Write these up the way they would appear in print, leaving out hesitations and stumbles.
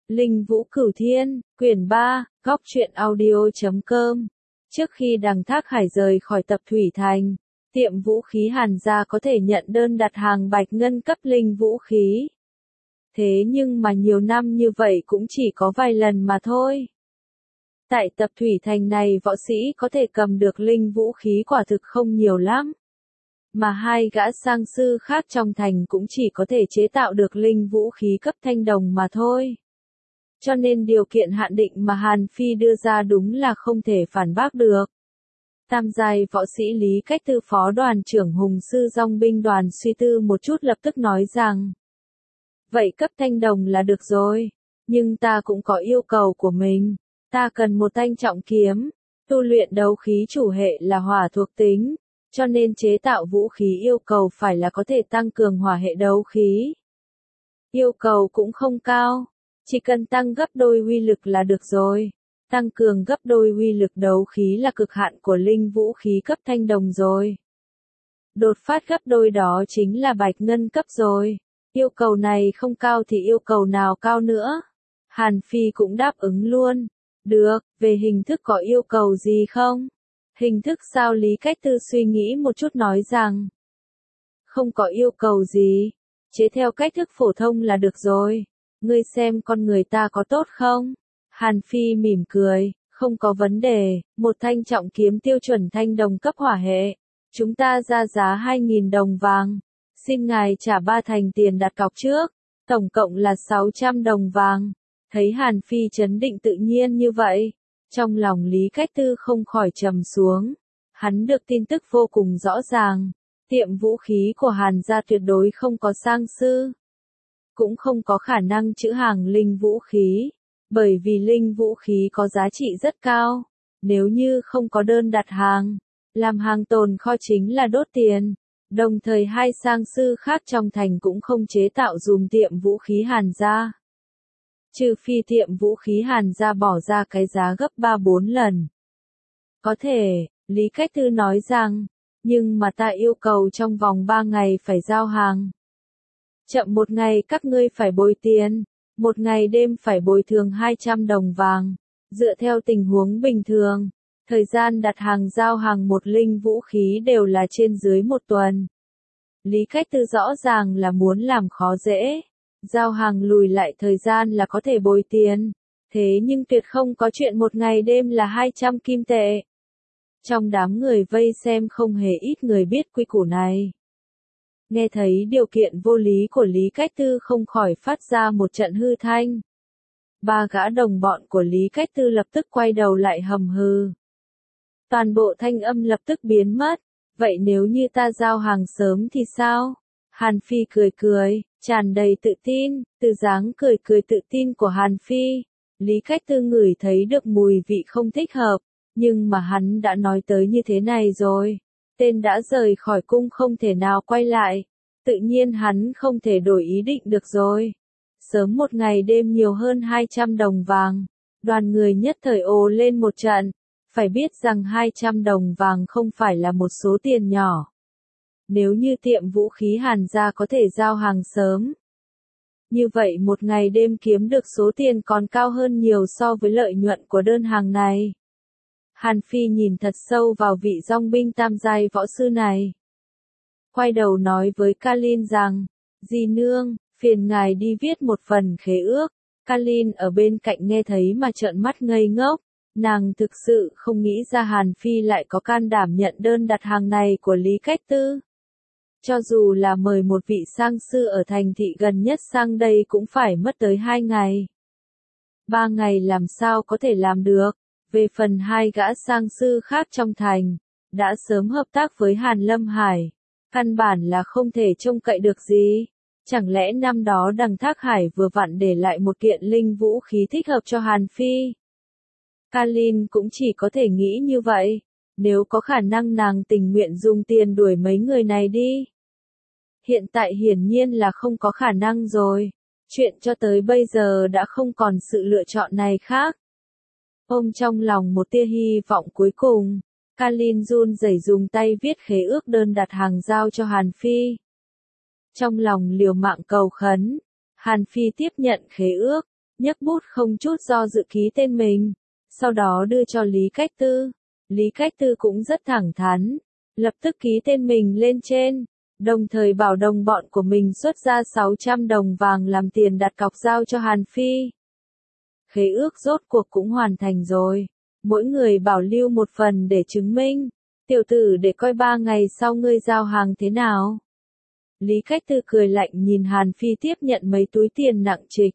Linh Vũ Cửu Thiên, quyển 3, góc truyện audio.com. Trước khi đằng Thác Hải rời khỏi Tập Thủy Thành, tiệm vũ khí Hàn gia có thể nhận đơn đặt hàng bạch ngân cấp linh vũ khí. Thế nhưng mà nhiều năm như vậy cũng chỉ có vài lần mà thôi. Tại Tập Thủy Thành này võ sĩ có thể cầm được linh vũ khí quả thực không nhiều lắm. Mà hai gã sang sư khác trong thành cũng chỉ có thể chế tạo được linh vũ khí cấp thanh đồng mà thôi. Cho nên điều kiện hạn định mà Hàn Phi đưa ra đúng là không thể phản bác được. Tam giai võ sĩ Lý Cách Tư phó đoàn trưởng Hùng Sư Dòng binh đoàn suy tư một chút lập tức nói rằng: vậy cấp thanh đồng là được rồi, nhưng ta cũng có yêu cầu của mình. Ta cần một thanh trọng kiếm, tu luyện đấu khí chủ hệ là hỏa thuộc tính, cho nên chế tạo vũ khí yêu cầu phải là có thể tăng cường hỏa hệ đấu khí. Yêu cầu cũng không cao, chỉ cần tăng gấp đôi uy lực là được rồi. Tăng cường gấp đôi uy lực đấu khí là cực hạn của linh vũ khí cấp thanh đồng rồi. Đột phát gấp đôi đó chính là bạch ngân cấp rồi. Yêu cầu này không cao thì yêu cầu nào cao nữa. Hàn Phi cũng đáp ứng luôn. Được, về hình thức có yêu cầu gì không? Hình thức sao? Lý Cách Tư suy nghĩ một chút nói rằng: không có yêu cầu gì, chế theo cách thức phổ thông là được rồi. Ngươi xem con người ta có tốt không? Hàn Phi mỉm cười: không có vấn đề, một thanh trọng kiếm tiêu chuẩn thanh đồng cấp hỏa hệ. Chúng ta ra giá 2.000 đồng vàng. Xin ngài trả 3 thành tiền đặt cọc trước, tổng cộng là 600 đồng vàng. Thấy Hàn Phi trấn định tự nhiên như vậy, trong lòng Lý Cách Tư không khỏi trầm xuống. Hắn được tin tức vô cùng rõ ràng, tiệm vũ khí của Hàn gia tuyệt đối không có sang sư, cũng không có khả năng trữ hàng linh vũ khí, bởi vì linh vũ khí có giá trị rất cao. Nếu như không có đơn đặt hàng, làm hàng tồn kho chính là đốt tiền. Đồng thời hai sang sư khác trong thành cũng không chế tạo dùm tiệm vũ khí Hàn gia. Trừ phi tiệm vũ khí Hàn gia bỏ ra cái giá gấp 3-4 lần. Có thể, Lý Cách Tư nói rằng, nhưng mà ta yêu cầu trong vòng 3 ngày phải giao hàng. Chậm 1 ngày các ngươi phải bồi tiền, 1 ngày đêm phải bồi thường 200 đồng vàng. Dựa theo tình huống bình thường, thời gian đặt hàng giao hàng một linh vũ khí đều là trên dưới 1 tuần. Lý Cách Tư rõ ràng là muốn làm khó dễ. Giao hàng lùi lại thời gian là có thể bồi tiền. Thế nhưng tuyệt không có chuyện 1 ngày đêm là 200 kim tệ. Trong đám người vây xem không hề ít người biết quy củ này. Nghe thấy điều kiện vô lý của Lý Cách Tư không khỏi phát ra một trận hư thanh. 3 gã đồng bọn của Lý Cách Tư lập tức quay đầu lại hầm hừ. Toàn bộ thanh âm lập tức biến mất. Vậy nếu như ta giao hàng sớm thì sao? Hàn Phi cười cười, tràn đầy tự tin. Từ dáng cười cười tự tin của Hàn Phi, Lý Cách Tư ngửi thấy được mùi vị không thích hợp. Nhưng mà hắn đã nói tới như thế này rồi. Tên đã rời khỏi cung không thể nào quay lại. Tự nhiên hắn không thể đổi ý định được rồi. Sớm 1 ngày đêm nhiều hơn 200 đồng vàng. Đoàn người nhất thời ồ lên một trận. Phải biết rằng 200 đồng vàng không phải là một số tiền nhỏ. Nếu như tiệm vũ khí Hàn gia có thể giao hàng sớm, như vậy 1 ngày đêm kiếm được số tiền còn cao hơn nhiều so với lợi nhuận của đơn hàng này. Hàn Phi nhìn thật sâu vào vị dòng binh tam giai võ sư này. Quay đầu nói với Kalin rằng: dì nương, phiền ngài đi viết một phần khế ước. Kalin ở bên cạnh nghe thấy mà trợn mắt ngây ngốc. Nàng thực sự không nghĩ ra Hàn Phi lại có can đảm nhận đơn đặt hàng này của Lý Cách Tư. Cho dù là mời một vị sang sư ở thành thị gần nhất sang đây cũng phải mất tới 2 ngày. 3 ngày làm sao có thể làm được. Về phần 2 gã sang sư khác trong thành, đã sớm hợp tác với Hàn Lâm Hải. Căn bản là không thể trông cậy được gì. Chẳng lẽ năm đó đằng Thác Hải vừa vặn để lại một kiện linh vũ khí thích hợp cho Hàn Phi? Kalin cũng chỉ có thể nghĩ như vậy. Nếu có khả năng nàng tình nguyện dùng tiền đuổi mấy người này đi. Hiện tại hiển nhiên là không có khả năng rồi. Chuyện cho tới bây giờ đã không còn sự lựa chọn này khác. Ôm trong lòng một tia hy vọng cuối cùng, Kalin run rẩy dùng tay viết khế ước đơn đặt hàng giao cho Hàn Phi. Trong lòng liều mạng cầu khấn, Hàn Phi tiếp nhận khế ước, nhấc bút không chút do dự ký tên mình, sau đó đưa cho Lý Cách Tư. Lý Cách Tư cũng rất thẳng thắn, lập tức ký tên mình lên trên, đồng thời bảo đồng bọn của mình xuất ra 600 đồng vàng làm tiền đặt cọc giao cho Hàn Phi. Khế ước rốt cuộc cũng hoàn thành rồi, mỗi người bảo lưu một phần để chứng minh. Tiểu tử, để coi 3 ngày sau ngươi giao hàng thế nào. Lý Cách Tư cười lạnh nhìn Hàn Phi tiếp nhận mấy túi tiền nặng trịch.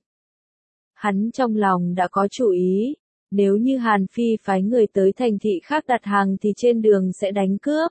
Hắn trong lòng đã có chủ ý, nếu như Hàn Phi phái người tới thành thị khác đặt hàng thì trên đường sẽ đánh cướp,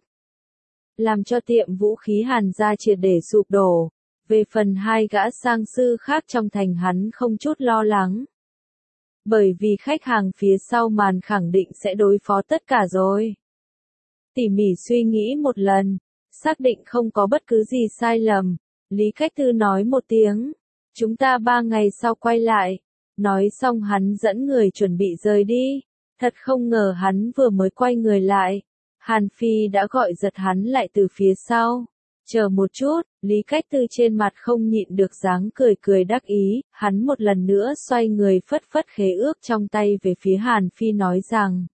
làm cho tiệm vũ khí Hàn gia triệt để sụp đổ. Về phần hai gã sang sư khác trong thành hắn không chút lo lắng. Bởi vì khách hàng phía sau màn khẳng định sẽ đối phó tất cả rồi. Tỉ mỉ suy nghĩ một lần, xác định không có bất cứ gì sai lầm, Lý Cách Tư nói một tiếng, chúng ta 3 ngày sau quay lại. Nói xong hắn dẫn người chuẩn bị rời đi, thật không ngờ hắn vừa mới quay người lại, Hàn Phi đã gọi giật hắn lại từ phía sau. Chờ một chút, Lý Cách Tư trên mặt không nhịn được dáng cười cười đắc ý, hắn một lần nữa xoay người phất phất khế ước trong tay về phía Hàn Phi nói rằng: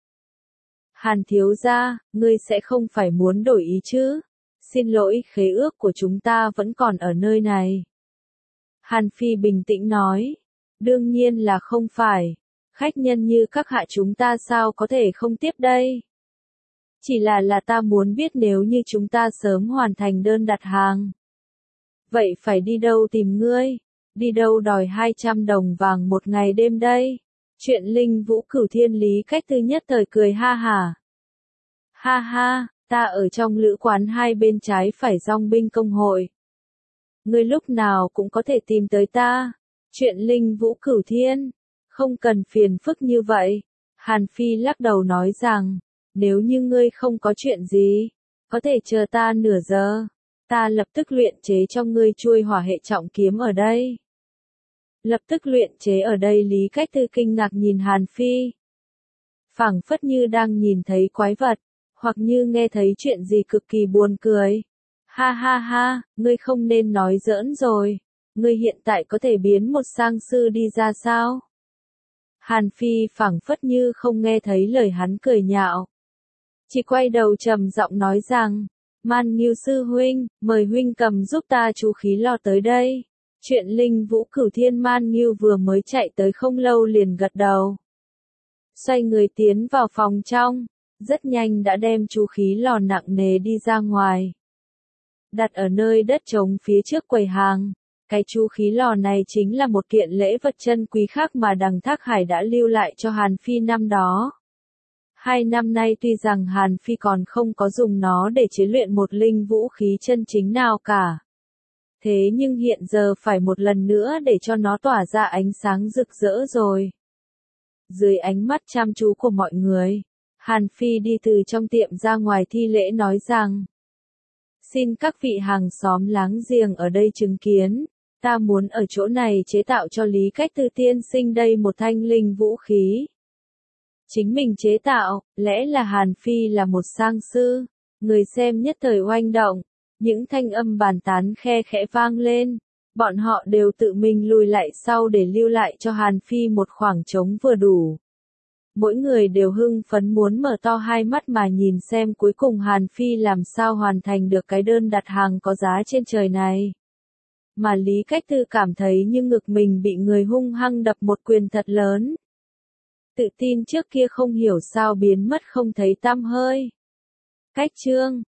Hàn thiếu gia, ngươi sẽ không phải muốn đổi ý chứ? Xin lỗi, khế ước của chúng ta vẫn còn ở nơi này. Hàn Phi bình tĩnh nói: Đương nhiên là không phải, khách nhân như các hạ chúng ta sao có thể không tiếp đây? Chỉ là ta muốn biết nếu như chúng ta sớm hoàn thành đơn đặt hàng. Vậy phải đi đâu tìm ngươi? Đi đâu đòi 200 đồng vàng một ngày đêm đây? Chuyện Linh Vũ Cửu Thiên. Lý Cách Tư nhất thời cười ha hả. Ha ha, ta ở trong lữ quán hai bên trái phải dòng binh công hội. Ngươi lúc nào cũng có thể tìm tới ta. Chuyện Linh Vũ Cửu Thiên, không cần phiền phức như vậy. Hàn Phi lắc đầu nói rằng, nếu như ngươi không có chuyện gì, có thể chờ ta nửa giờ, ta lập tức luyện chế cho ngươi chuôi hỏa hệ trọng kiếm ở đây. Lập tức luyện chế ở đây. Lý Cách Tư kinh ngạc nhìn Hàn Phi, phảng phất như đang nhìn thấy quái vật, hoặc như nghe thấy chuyện gì cực kỳ buồn cười. Ha ha ha, ngươi không nên nói giỡn rồi. Ngươi hiện tại có thể biến một sang sư đi ra sao? Hàn Phi phảng phất như không nghe thấy lời hắn cười nhạo. Chỉ quay đầu trầm giọng nói rằng, Man Nghiêu sư huynh, mời huynh cầm giúp ta chú khí lò tới đây. Chuyện Linh Vũ Cửu Thiên. Man Nghiêu vừa mới chạy tới không lâu liền gật đầu. Xoay người tiến vào phòng trong, rất nhanh đã đem chú khí lò nặng nề đi ra ngoài. Đặt ở nơi đất trống phía trước quầy hàng. Cái chú khí lò này chính là một kiện lễ vật chân quý khác mà Đằng Thác Hải đã lưu lại cho Hàn Phi năm đó. 2 năm nay tuy rằng Hàn Phi còn không có dùng nó để chế luyện một linh vũ khí chân chính nào cả. Thế nhưng hiện giờ phải một lần nữa để cho nó tỏa ra ánh sáng rực rỡ rồi. Dưới ánh mắt chăm chú của mọi người, Hàn Phi đi từ trong tiệm ra ngoài thi lễ nói rằng, xin các vị hàng xóm láng giềng ở đây chứng kiến. Ta muốn ở chỗ này chế tạo cho Lý Cách Tư tiên sinh đây một thanh linh vũ khí. Chính mình chế tạo, lẽ là Hàn Phi là một sang sư. Người xem nhất thời oanh động, những thanh âm bàn tán khe khẽ vang lên. Bọn họ đều tự mình lùi lại sau để lưu lại cho Hàn Phi một khoảng trống vừa đủ. Mỗi người đều hưng phấn muốn mở to hai mắt mà nhìn xem cuối cùng Hàn Phi làm sao hoàn thành được cái đơn đặt hàng có giá trên trời này. Mà Lý Cách Tư cảm thấy như ngực mình bị người hung hăng đập một quyền thật lớn. Tự tin trước kia không hiểu sao biến mất không thấy tăm hơi. Cách chương